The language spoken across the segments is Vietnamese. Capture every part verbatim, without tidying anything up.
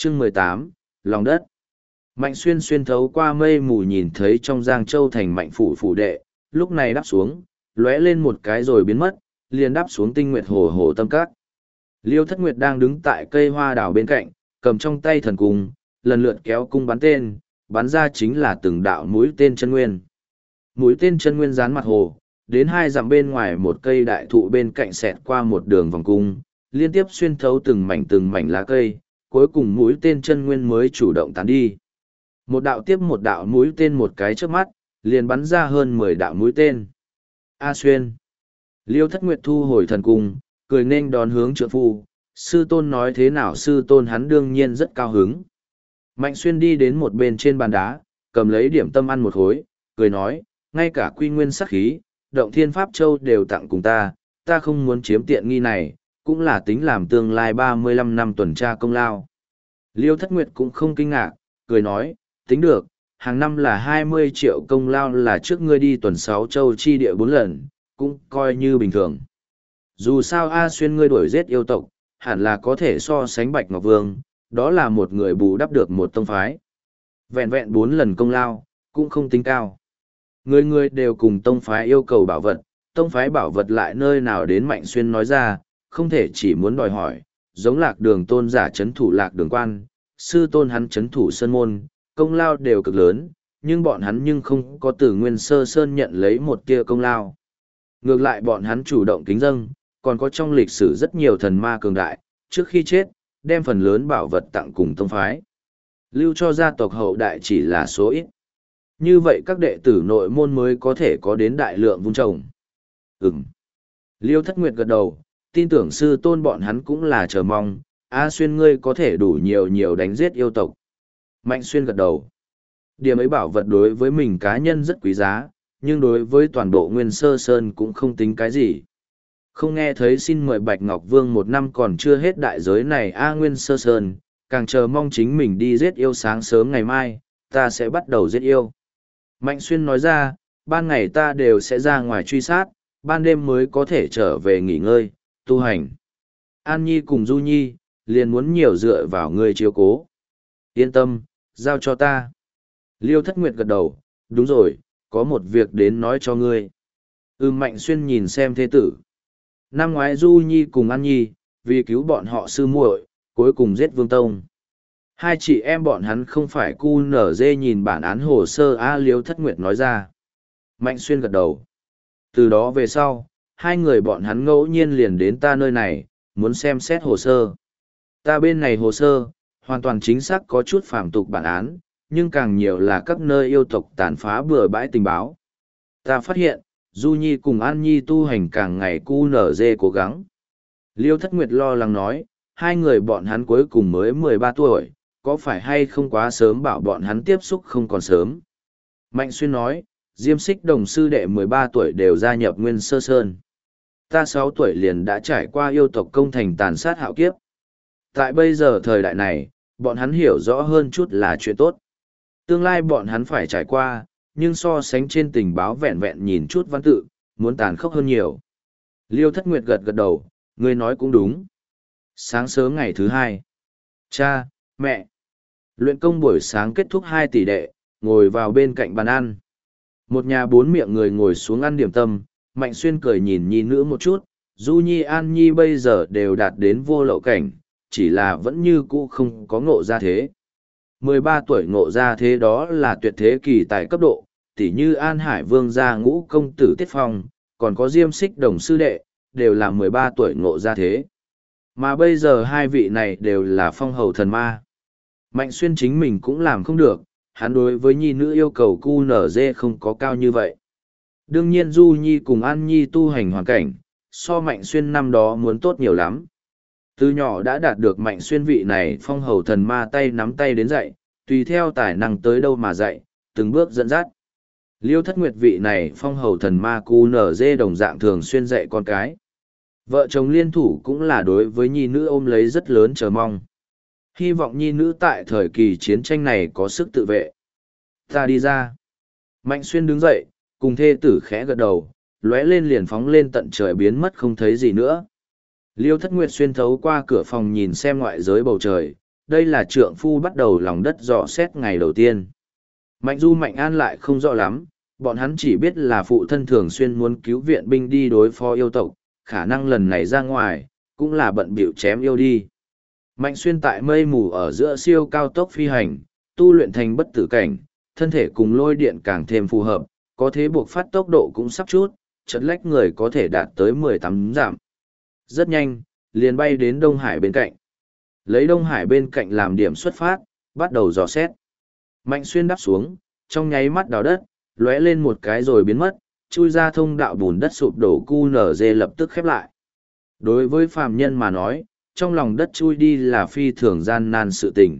Chương mười tám, Lòng đất. Mạnh Xuyên xuyên thấu qua mây mù nhìn thấy trong Giang Châu thành Mạnh phủ phủ đệ, lúc này đáp xuống, lóe lên một cái rồi biến mất, liền đáp xuống Tinh Nguyệt Hồ Hồ Tâm Các. Liêu Thất Nguyệt đang đứng tại cây hoa đào bên cạnh, cầm trong tay thần cung, lần lượt kéo cung bắn tên, bắn ra chính là từng đạo mũi tên chân nguyên. Mũi tên chân nguyên dán mặt hồ, đến hai dặm bên ngoài một cây đại thụ bên cạnh xẹt qua một đường vòng cung, liên tiếp xuyên thấu từng mảnh từng mảnh lá cây, cuối cùng mũi tên chân nguyên mới chủ động tán đi. Một đạo tiếp một đạo mũi tên một cái trước mắt, liền bắn ra hơn mười đạo mũi tên. A Xuyên. Liêu Thất Nguyệt thu hồi thần cung, cười nên đón hướng trượng phu, sư tôn nói thế nào sư tôn hắn đương nhiên rất cao hứng. Mạnh Xuyên đi đến một bên trên bàn đá, cầm lấy điểm tâm ăn một khối, cười nói, ngay cả quy nguyên sắc khí, động thiên pháp châu đều tặng cùng ta, ta không muốn chiếm tiện nghi này, cũng là tính làm tương lai ba mươi lăm năm tuần tra công lao. Liêu Thất Nguyệt cũng không kinh ngạc, cười nói, tính được, hàng năm là hai mươi triệu công lao là trước ngươi đi tuần sáu châu chi địa bốn lần, cũng coi như bình thường. Dù sao A Xuyên ngươi đuổi giết yêu tộc, hẳn là có thể so sánh Bạch Ngọc Vương, đó là một người bù đắp được một tông phái. Vẹn vẹn bốn lần công lao, cũng không tính cao. Người người đều cùng tông phái yêu cầu bảo vật, tông phái bảo vật lại nơi nào đến Mạnh Xuyên nói ra, không thể chỉ muốn đòi hỏi, giống Lạc Đường tôn giả chấn thủ Lạc Đường quan, sư tôn hắn chấn thủ sơn môn, công lao đều cực lớn, nhưng bọn hắn nhưng không có từ Nguyên Sơ Sơn nhận lấy một tia công lao. Ngược lại bọn hắn chủ động kính dâng, còn có trong lịch sử rất nhiều thần ma cường đại, trước khi chết, đem phần lớn bảo vật tặng cùng tông phái. Lưu cho gia tộc hậu đại chỉ là số ít. Như vậy các đệ tử nội môn mới có thể có đến đại lượng vun trồng. Ừm. Liêu Thất Nguyệt gật đầu, tin tưởng sư tôn bọn hắn cũng là chờ mong, A Xuyên ngươi có thể đủ nhiều nhiều đánh giết yêu tộc. Mạnh Xuyên gật đầu. Điểm ấy bảo vật đối với mình cá nhân rất quý giá, nhưng đối với toàn bộ Nguyên Sơ Sơn cũng không tính cái gì. Không nghe thấy xin mời Bạch Ngọc Vương một năm còn chưa hết đại giới này A Nguyên Sơ Sơn, càng chờ mong chính mình đi giết yêu sáng sớm ngày mai, ta sẽ bắt đầu giết yêu. Mạnh Xuyên nói ra, ban ngày ta đều sẽ ra ngoài truy sát, ban đêm mới có thể trở về nghỉ ngơi, tu hành. An Nhi cùng Du Nhi, liền muốn nhiều dựa vào ngươi chiếu cố. Yên tâm, giao cho ta. Liêu Thất Nguyệt gật đầu, đúng rồi, có một việc đến nói cho ngươi. Ừ Mạnh Xuyên nhìn xem thế tử. Năm ngoái Du Nhi cùng An Nhi, vì cứu bọn họ sư muội, cuối cùng giết Vương Tông. Hai chị em bọn hắn không phải cu nở dê nhìn bản án hồ sơ A Liêu Thất Nguyệt nói ra. Mạnh Xuyên gật đầu. Từ đó về sau, hai người bọn hắn ngẫu nhiên liền đến ta nơi này, muốn xem xét hồ sơ. Ta bên này hồ sơ, hoàn toàn chính xác có chút phạm tục bản án, nhưng càng nhiều là các nơi yêu tộc tàn phá bừa bãi tình báo. Ta phát hiện, Du Nhi cùng An Nhi tu hành càng ngày cu nở dê cố gắng. Liêu Thất Nguyệt lo lắng nói, hai người bọn hắn cuối cùng mới mười ba tuổi, có phải hay không quá sớm bảo bọn hắn tiếp xúc không còn sớm. Mạnh Xuyên nói, Diêm Xích Đồng sư đệ mười ba tuổi đều gia nhập Nguyên Sơ Sơn. Ta sáu tuổi liền đã trải qua yêu tộc công thành tàn sát hạo kiếp. Tại bây giờ thời đại này, bọn hắn hiểu rõ hơn chút là chuyện tốt. Tương lai bọn hắn phải trải qua, nhưng so sánh trên tình báo vẹn vẹn nhìn chút văn tự, muốn tàn khốc hơn nhiều. Liêu Thất Nguyệt gật gật đầu, ngươi nói cũng đúng. Sáng sớm ngày thứ hai, cha, mẹ, luyện công buổi sáng kết thúc hai tỷ đệ, ngồi vào bên cạnh bàn ăn. Một nhà bốn miệng người ngồi xuống ăn điểm tâm, Mạnh Xuyên cười nhìn nhi nữ một chút, Du Nhi An Nhi bây giờ đều đạt đến vô lậu cảnh, chỉ là vẫn như cũ không có ngộ ra thế. mười ba tuổi ngộ ra thế đó là tuyệt thế kỳ tài cấp độ, tỉ như An Hải Vương gia ngũ công tử Tiết Phong, còn có Diêm Xích Đồng sư đệ, đều là mười ba tuổi ngộ ra thế. Mà bây giờ hai vị này đều là phong hầu thần ma. Mạnh Xuyên chính mình cũng làm không được, hắn đối với nhi nữ yêu cầu cu nở dê không có cao như vậy. Đương nhiên Du Nhi cùng An Nhi tu hành hoàn cảnh, so Mạnh Xuyên năm đó muốn tốt nhiều lắm. Từ nhỏ đã đạt được Mạnh Xuyên vị này phong hầu thần ma tay nắm tay đến dạy, tùy theo tài năng tới đâu mà dạy, từng bước dẫn dắt. Liêu Thất Nguyệt vị này phong hầu thần ma cu nở dê đồng dạng thường xuyên dạy con cái. Vợ chồng liên thủ cũng là đối với nhi nữ ôm lấy rất lớn chờ mong. Hy vọng nhi nữ tại thời kỳ chiến tranh này có sức tự vệ. Ta đi ra. Mạnh Xuyên đứng dậy, cùng thê tử khẽ gật đầu, lóe lên liền phóng lên tận trời biến mất không thấy gì nữa. Liêu Thất Nguyệt xuyên thấu qua cửa phòng nhìn xem ngoại giới bầu trời, đây là trượng phu bắt đầu lòng đất dò xét ngày đầu tiên. Mạnh Du Mạnh An lại không rõ lắm, bọn hắn chỉ biết là phụ thân thường xuyên muốn cứu viện binh đi đối phó yêu tộc, khả năng lần này ra ngoài, cũng là bận bịu chém yêu đi. Mạnh Xuyên tại mây mù ở giữa siêu cao tốc phi hành, tu luyện thành bất tử cảnh, thân thể cùng lôi điện càng thêm phù hợp, có thế buộc phát tốc độ cũng sắp chút, chật lách người có thể đạt tới mười tám dặm. Rất nhanh, liền bay đến Đông Hải bên cạnh. Lấy Đông Hải bên cạnh làm điểm xuất phát, bắt đầu dò xét. Mạnh Xuyên đáp xuống, trong nháy mắt đào đất, lóe lên một cái rồi biến mất, chui ra thông đạo bùn đất sụp đổ cu nở dê lập tức khép lại. Đối với phàm nhân mà nói, trong lòng đất chui đi là phi thường gian nan sự tình.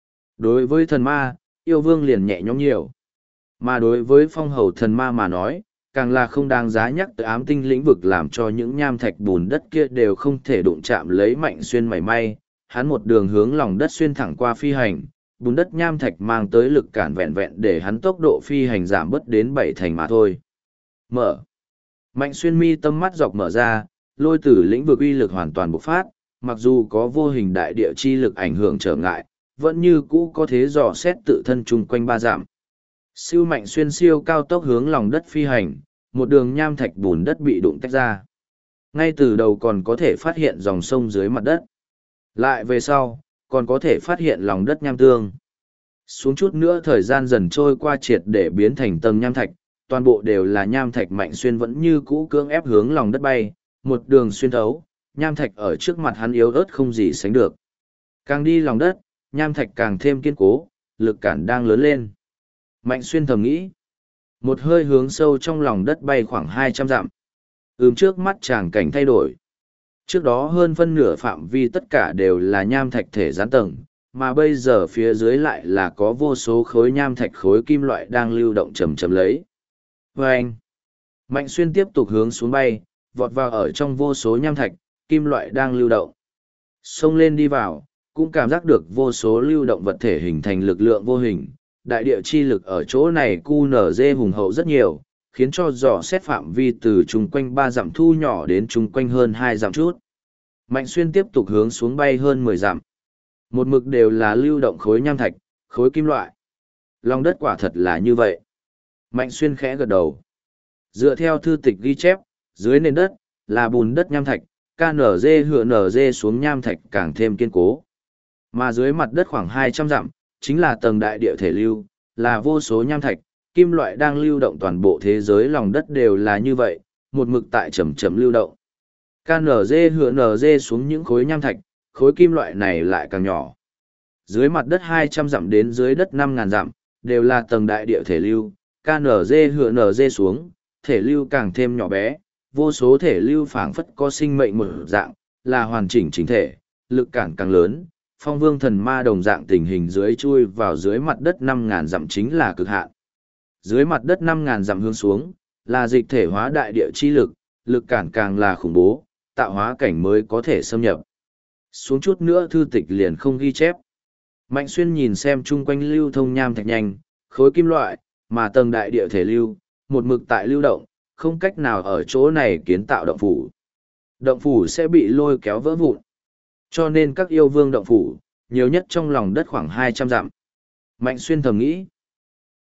Đối với thần ma, yêu vương liền nhẹ nhõm nhiều. Mà đối với phong hầu thần ma mà nói, càng là không đáng giá nhắc tới ám tinh lĩnh vực làm cho những nham thạch bùn đất kia đều không thể đụng chạm lấy Mạnh Xuyên mảy may. Hắn một đường hướng lòng đất xuyên thẳng qua phi hành, bùn đất nham thạch mang tới lực cản vẹn vẹn để hắn tốc độ phi hành giảm bớt đến bảy thành mà thôi. Mở. Mạnh Xuyên mi tâm mắt dọc mở ra, lôi tử lĩnh vực uy lực hoàn toàn bộc phát, mặc dù có vô hình đại địa chi lực ảnh hưởng trở ngại, vẫn như cũ có thế dò xét tự thân chung quanh ba giảm. Siêu Mạnh Xuyên siêu cao tốc hướng lòng đất phi hành, một đường nham thạch bùn đất bị đụng tách ra. Ngay từ đầu còn có thể phát hiện dòng sông dưới mặt đất. Lại về sau, còn có thể phát hiện lòng đất nham tương. Xuống chút nữa thời gian dần trôi qua triệt để biến thành tầng nham thạch, toàn bộ đều là nham thạch. Mạnh Xuyên vẫn như cũ cưỡng ép hướng lòng đất bay, một đường xuyên thấu, nham thạch ở trước mặt hắn yếu ớt không gì sánh được. Càng đi lòng đất, nham thạch càng thêm kiên cố, lực cản đang lớn lên. Mạnh Xuyên thầm nghĩ, một hơi hướng sâu trong lòng đất bay khoảng hai trăm dặm. Ừm trước mắt tràng cảnh thay đổi. Trước đó hơn phân nửa phạm vi tất cả đều là nham thạch thể gián tầng, mà bây giờ phía dưới lại là có vô số khối nham thạch khối kim loại đang lưu động chầm chầm lấy. Và anh, Mạnh Xuyên tiếp tục hướng xuống bay, vọt vào ở trong vô số nham thạch, kim loại đang lưu động. Xông lên đi vào, cũng cảm giác được vô số lưu động vật thể hình thành lực lượng vô hình. Đại địa chi lực ở chỗ này cu nở dê hùng hậu rất nhiều, khiến cho dò xét phạm vi từ chung quanh ba dặm thu nhỏ đến chung quanh hơn hai dặm chút. Mạnh Xuyên tiếp tục hướng xuống bay hơn mười dặm. Một mực đều là lưu động khối nham thạch, khối kim loại. Lòng đất quả thật là như vậy. Mạnh Xuyên khẽ gật đầu. Dựa theo thư tịch ghi chép, dưới nền đất là bùn đất nham thạch, ca en giê hựa en giê xuống nham thạch càng thêm kiên cố. Mà dưới mặt đất khoảng hai trăm dặm, chính là tầng đại địa thể lưu, là vô số nham thạch, kim loại đang lưu động. Toàn bộ thế giới lòng đất đều là như vậy, một mực tại chậm chậm lưu động. ca en giê hựa en giê xuống những khối nham thạch, khối kim loại này lại càng nhỏ. Dưới mặt đất hai trăm dặm đến dưới đất năm nghìn dặm, đều là tầng đại địa thể lưu, ca en giê hựa en giê xuống, thể lưu càng thêm nhỏ bé, vô số thể lưu phảng phất có sinh mệnh một dạng, là hoàn chỉnh chính thể, lực cản càng lớn. Phong vương thần ma đồng dạng tình hình dưới chui vào dưới mặt đất năm nghìn dặm chính là cực hạn. Dưới mặt đất năm nghìn dặm hướng xuống, là dịch thể hóa đại địa chi lực, lực cản càng là khủng bố, tạo hóa cảnh mới có thể xâm nhập. Xuống chút nữa thư tịch liền không ghi chép. Mạnh Xuyên nhìn xem chung quanh lưu thông nham thạch nhanh, khối kim loại, mà tầng đại địa thể lưu, một mực tại lưu động, không cách nào ở chỗ này kiến tạo động phủ. Động phủ sẽ bị lôi kéo vỡ vụn. Cho nên các yêu vương động phủ, nhiều nhất trong lòng đất khoảng hai trăm dặm. Mạnh Xuyên thầm nghĩ,